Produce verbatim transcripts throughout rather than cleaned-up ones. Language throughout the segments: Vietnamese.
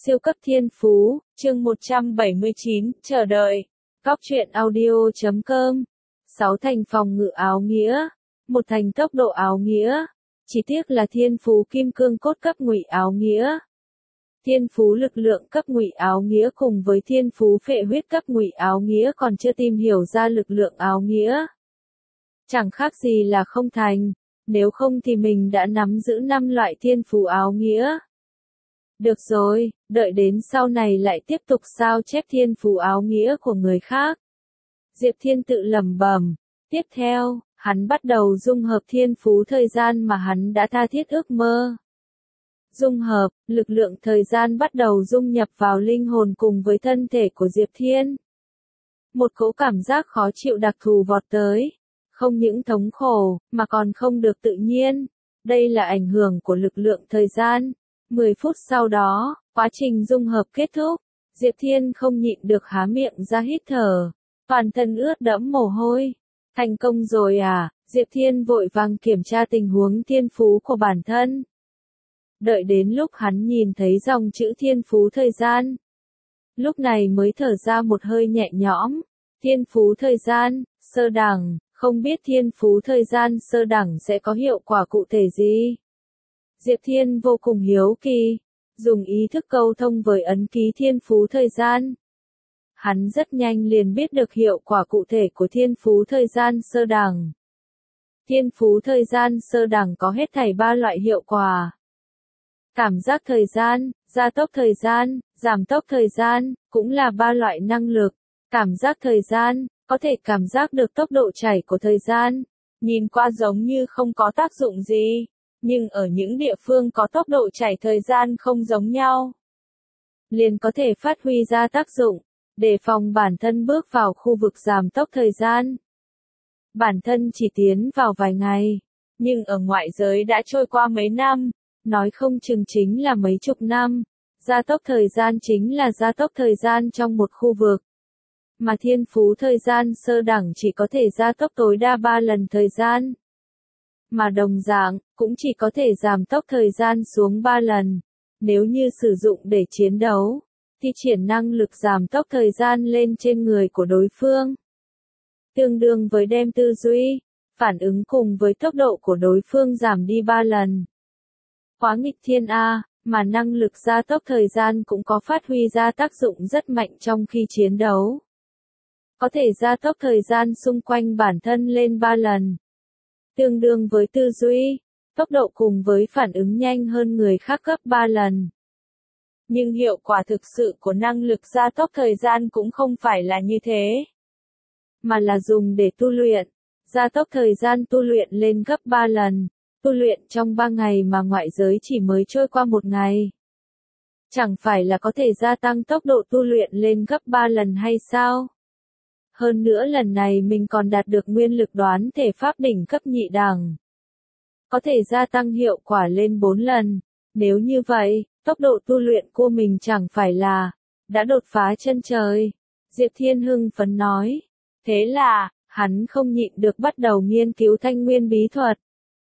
Siêu cấp thiên phú, chương một trăm bảy mươi chín, chờ đợi. Góc truyện audio chấm com. Sáu thành phòng ngự áo nghĩa, một thành tốc độ áo nghĩa. Chỉ tiếc là thiên phú kim cương cốt cấp ngụy áo nghĩa. Thiên phú lực lượng cấp ngụy áo nghĩa cùng với thiên phú phệ huyết cấp ngụy áo nghĩa còn chưa tìm hiểu ra lực lượng áo nghĩa. Chẳng khác gì là không thành, nếu không thì mình đã nắm giữ năm loại thiên phú áo nghĩa. Được rồi, đợi đến sau này lại tiếp tục sao chép thiên phú áo nghĩa của người khác. Diệp Thiên tự lẩm bẩm. Tiếp theo, hắn bắt đầu dung hợp thiên phú thời gian mà hắn đã tha thiết ước mơ. Dung hợp, lực lượng thời gian bắt đầu dung nhập vào linh hồn cùng với thân thể của Diệp Thiên. Một cỗ cảm giác khó chịu đặc thù vọt tới. Không những thống khổ, mà còn không được tự nhiên. Đây là ảnh hưởng của lực lượng thời gian. mười phút sau đó, quá trình dung hợp kết thúc, Diệp Thiên không nhịn được há miệng ra hít thở, toàn thân ướt đẫm mồ hôi. Thành công rồi à? Diệp Thiên vội vàng kiểm tra tình huống thiên phú của bản thân. Đợi đến lúc hắn nhìn thấy dòng chữ thiên phú thời gian, lúc này mới thở ra một hơi nhẹ nhõm. Thiên phú thời gian, sơ đẳng, không biết thiên phú thời gian sơ đẳng sẽ có hiệu quả cụ thể gì? Diệp Thiên vô cùng hiếu kỳ, dùng ý thức câu thông với ấn ký thiên phú thời gian. Hắn rất nhanh liền biết được hiệu quả cụ thể của thiên phú thời gian sơ đẳng. Thiên phú thời gian sơ đẳng có hết thảy ba loại hiệu quả. Cảm giác thời gian, gia tốc thời gian, giảm tốc thời gian, cũng là ba loại năng lực. Cảm giác thời gian, có thể cảm giác được tốc độ chảy của thời gian. Nhìn qua giống như không có tác dụng gì. Nhưng ở những địa phương có tốc độ chảy thời gian không giống nhau, liền có thể phát huy ra tác dụng, để phòng bản thân bước vào khu vực giảm tốc thời gian. Bản thân chỉ tiến vào vài ngày, nhưng ở ngoại giới đã trôi qua mấy năm, nói không chừng chính là mấy chục năm. Gia tốc thời gian chính là gia tốc thời gian trong một khu vực. Mà thiên phú thời gian sơ đẳng chỉ có thể gia tốc tối đa ba lần thời gian. Mà đồng dạng, cũng chỉ có thể giảm tốc thời gian xuống ba lần. Nếu như sử dụng để chiến đấu, thì triển năng lực giảm tốc thời gian lên trên người của đối phương. Tương đương với đem tư duy, phản ứng cùng với tốc độ của đối phương giảm đi ba lần. Quá nghịch thiên a, mà năng lực gia tốc thời gian cũng có phát huy ra tác dụng rất mạnh trong khi chiến đấu. Có thể gia tốc thời gian xung quanh bản thân lên ba lần. Tương đương với tư duy, tốc độ cùng với phản ứng nhanh hơn người khác gấp ba lần. Nhưng hiệu quả thực sự của năng lực gia tốc thời gian cũng không phải là như thế. Mà là dùng để tu luyện. Gia tốc thời gian tu luyện lên gấp ba lần. Tu luyện trong ba ngày mà ngoại giới chỉ mới trôi qua một ngày. Chẳng phải là có thể gia tăng tốc độ tu luyện lên gấp ba lần hay sao? Hơn nữa lần này mình còn đạt được nguyên lực đoán thể pháp đỉnh cấp nhị đẳng. Có thể gia tăng hiệu quả lên bốn lần. Nếu như vậy, tốc độ tu luyện của mình chẳng phải là đã đột phá chân trời. Diệp Thiên hưng phấn nói. Thế là, hắn không nhịn được bắt đầu nghiên cứu thanh nguyên bí thuật.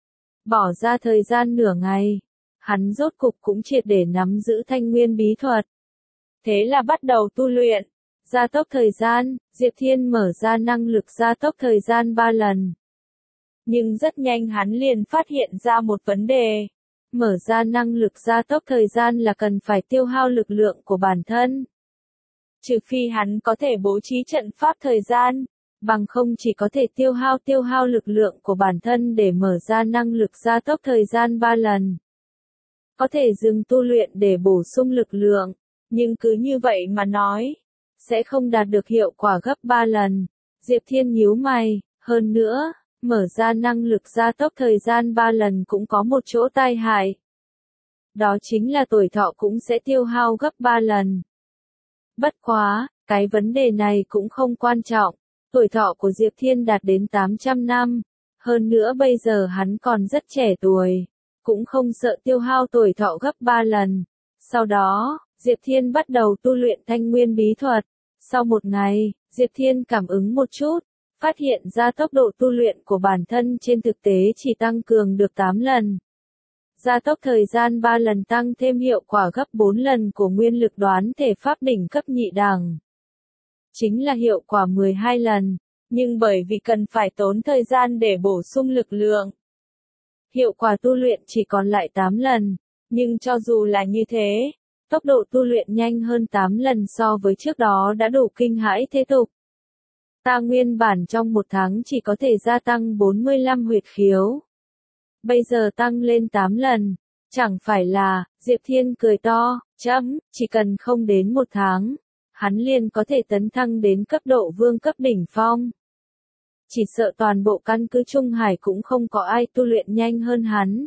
Bỏ ra thời gian nửa ngày, hắn rốt cục cũng triệt để nắm giữ thanh nguyên bí thuật. Thế là bắt đầu tu luyện. Gia tốc thời gian, Diệp Thiên mở ra năng lực gia tốc thời gian ba lần. Nhưng rất nhanh hắn liền phát hiện ra một vấn đề. Mở ra năng lực gia tốc thời gian là cần phải tiêu hao lực lượng của bản thân. Trừ phi hắn có thể bố trí trận pháp thời gian, bằng không chỉ có thể tiêu hao tiêu hao lực lượng của bản thân để mở ra năng lực gia tốc thời gian ba lần. Có thể dừng tu luyện để bổ sung lực lượng, nhưng cứ như vậy mà nói, sẽ không đạt được hiệu quả gấp ba lần. Diệp Thiên nhíu mày, hơn nữa, mở ra năng lực gia tốc thời gian ba lần cũng có một chỗ tai hại. Đó chính là tuổi thọ cũng sẽ tiêu hao gấp ba lần. Bất quá, cái vấn đề này cũng không quan trọng. Tuổi thọ của Diệp Thiên đạt đến tám trăm năm. Hơn nữa bây giờ hắn còn rất trẻ tuổi. Cũng không sợ tiêu hao tuổi thọ gấp ba lần. Sau đó, Diệp Thiên bắt đầu tu luyện thanh nguyên bí thuật. Sau một ngày, Diệp Thiên cảm ứng một chút, phát hiện ra tốc độ tu luyện của bản thân trên thực tế chỉ tăng cường được tám lần. gia tốc thời gian ba lần tăng thêm hiệu quả gấp bốn lần của nguyên lực đoán thể pháp đỉnh cấp nhị đẳng. Chính là hiệu quả mười hai lần, nhưng bởi vì cần phải tốn thời gian để bổ sung lực lượng. Hiệu quả tu luyện chỉ còn lại tám lần, nhưng cho dù là như thế, tốc độ tu luyện nhanh hơn tám lần so với trước đó đã đủ kinh hãi thế tục. Ta nguyên bản trong một tháng chỉ có thể gia tăng bốn mươi lăm huyệt khiếu. Bây giờ tăng lên tám lần, chẳng phải là, Diệp Thiên cười to, chấm, chỉ cần không đến một tháng, hắn liền có thể tấn thăng đến cấp độ vương cấp đỉnh phong. Chỉ sợ toàn bộ căn cứ Trung Hải cũng không có ai tu luyện nhanh hơn hắn.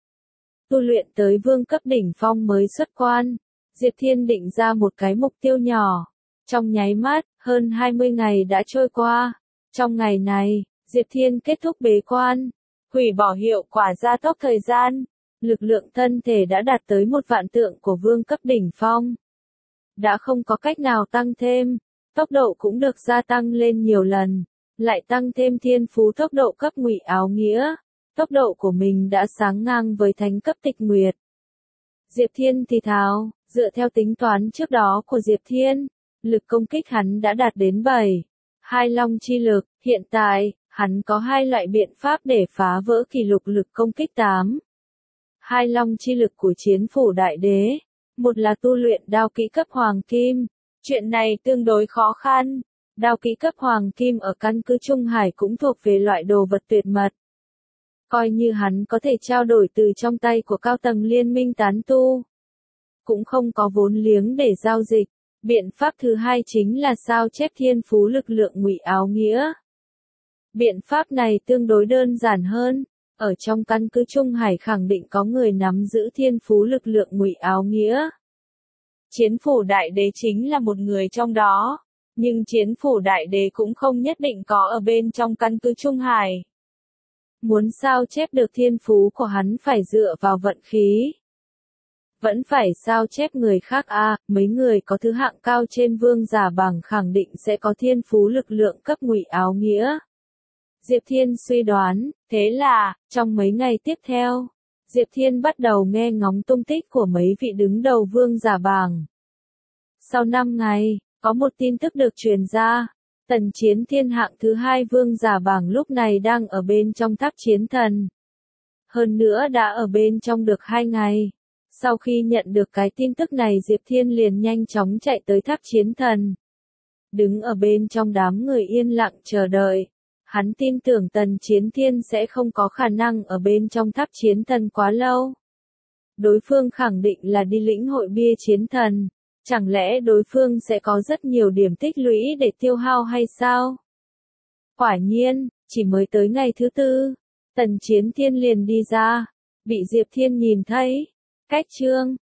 Tu luyện tới vương cấp đỉnh phong mới xuất quan, Diệp Thiên định ra một cái mục tiêu nhỏ. Trong nháy mắt, hơn hai mươi ngày đã trôi qua. Trong ngày này, Diệp Thiên kết thúc bế quan, hủy bỏ hiệu quả gia tốc thời gian. Lực lượng thân thể đã đạt tới một vạn tượng của vương cấp đỉnh phong. Đã không có cách nào tăng thêm, tốc độ cũng được gia tăng lên nhiều lần. Lại tăng thêm thiên phú tốc độ cấp ngụy áo nghĩa. Tốc độ của mình đã sáng ngang với thánh cấp tịch nguyệt. Diệp Thiên thì thào, dựa theo tính toán trước đó của Diệp Thiên, lực công kích hắn đã đạt đến bảy. Hai long chi lực, hiện tại, hắn có hai loại biện pháp để phá vỡ kỷ lục lực công kích tám. Hai long chi lực của chiến phủ đại đế, một là tu luyện đao kỹ cấp hoàng kim. Chuyện này tương đối khó khăn, đao kỹ cấp hoàng kim ở căn cứ Trung Hải cũng thuộc về loại đồ vật tuyệt mật. Coi như hắn có thể trao đổi từ trong tay của cao tầng liên minh tán tu, cũng không có vốn liếng để giao dịch. Biện pháp thứ hai chính là sao chép thiên phú lực lượng ngụy áo nghĩa. Biện pháp này tương đối đơn giản hơn, ở trong căn cứ Trung Hải khẳng định có người nắm giữ thiên phú lực lượng ngụy áo nghĩa. Chiến phủ đại đế chính là một người trong đó, nhưng chiến phủ đại đế cũng không nhất định có ở bên trong căn cứ Trung Hải. Muốn sao chép được thiên phú của hắn phải dựa vào vận khí. Vẫn phải sao chép người khác a, à, mấy người có thứ hạng cao trên vương giả bảng khẳng định sẽ có thiên phú lực lượng cấp ngụy áo nghĩa. Diệp Thiên suy đoán, thế là, trong mấy ngày tiếp theo, Diệp Thiên bắt đầu nghe ngóng tung tích của mấy vị đứng đầu vương giả bảng. Sau năm ngày, có một tin tức được truyền ra. Tần Chiến Thiên hạng thứ hai vương giả bảng lúc này đang ở bên trong tháp chiến thần. Hơn nữa đã ở bên trong được hai ngày. Sau khi nhận được cái tin tức này Diệp Thiên liền nhanh chóng chạy tới tháp chiến thần. Đứng ở bên trong đám người yên lặng chờ đợi. Hắn tin tưởng Tần Chiến Thiên sẽ không có khả năng ở bên trong tháp chiến thần quá lâu. Đối phương khẳng định là đi lĩnh hội bia chiến thần. Chẳng lẽ đối phương sẽ có rất nhiều điểm tích lũy để tiêu hao hay sao? Quả nhiên, chỉ mới tới ngày thứ tư, Tần Chiến Thiên liền đi ra, bị Diệp Thiên nhìn thấy. Cách chương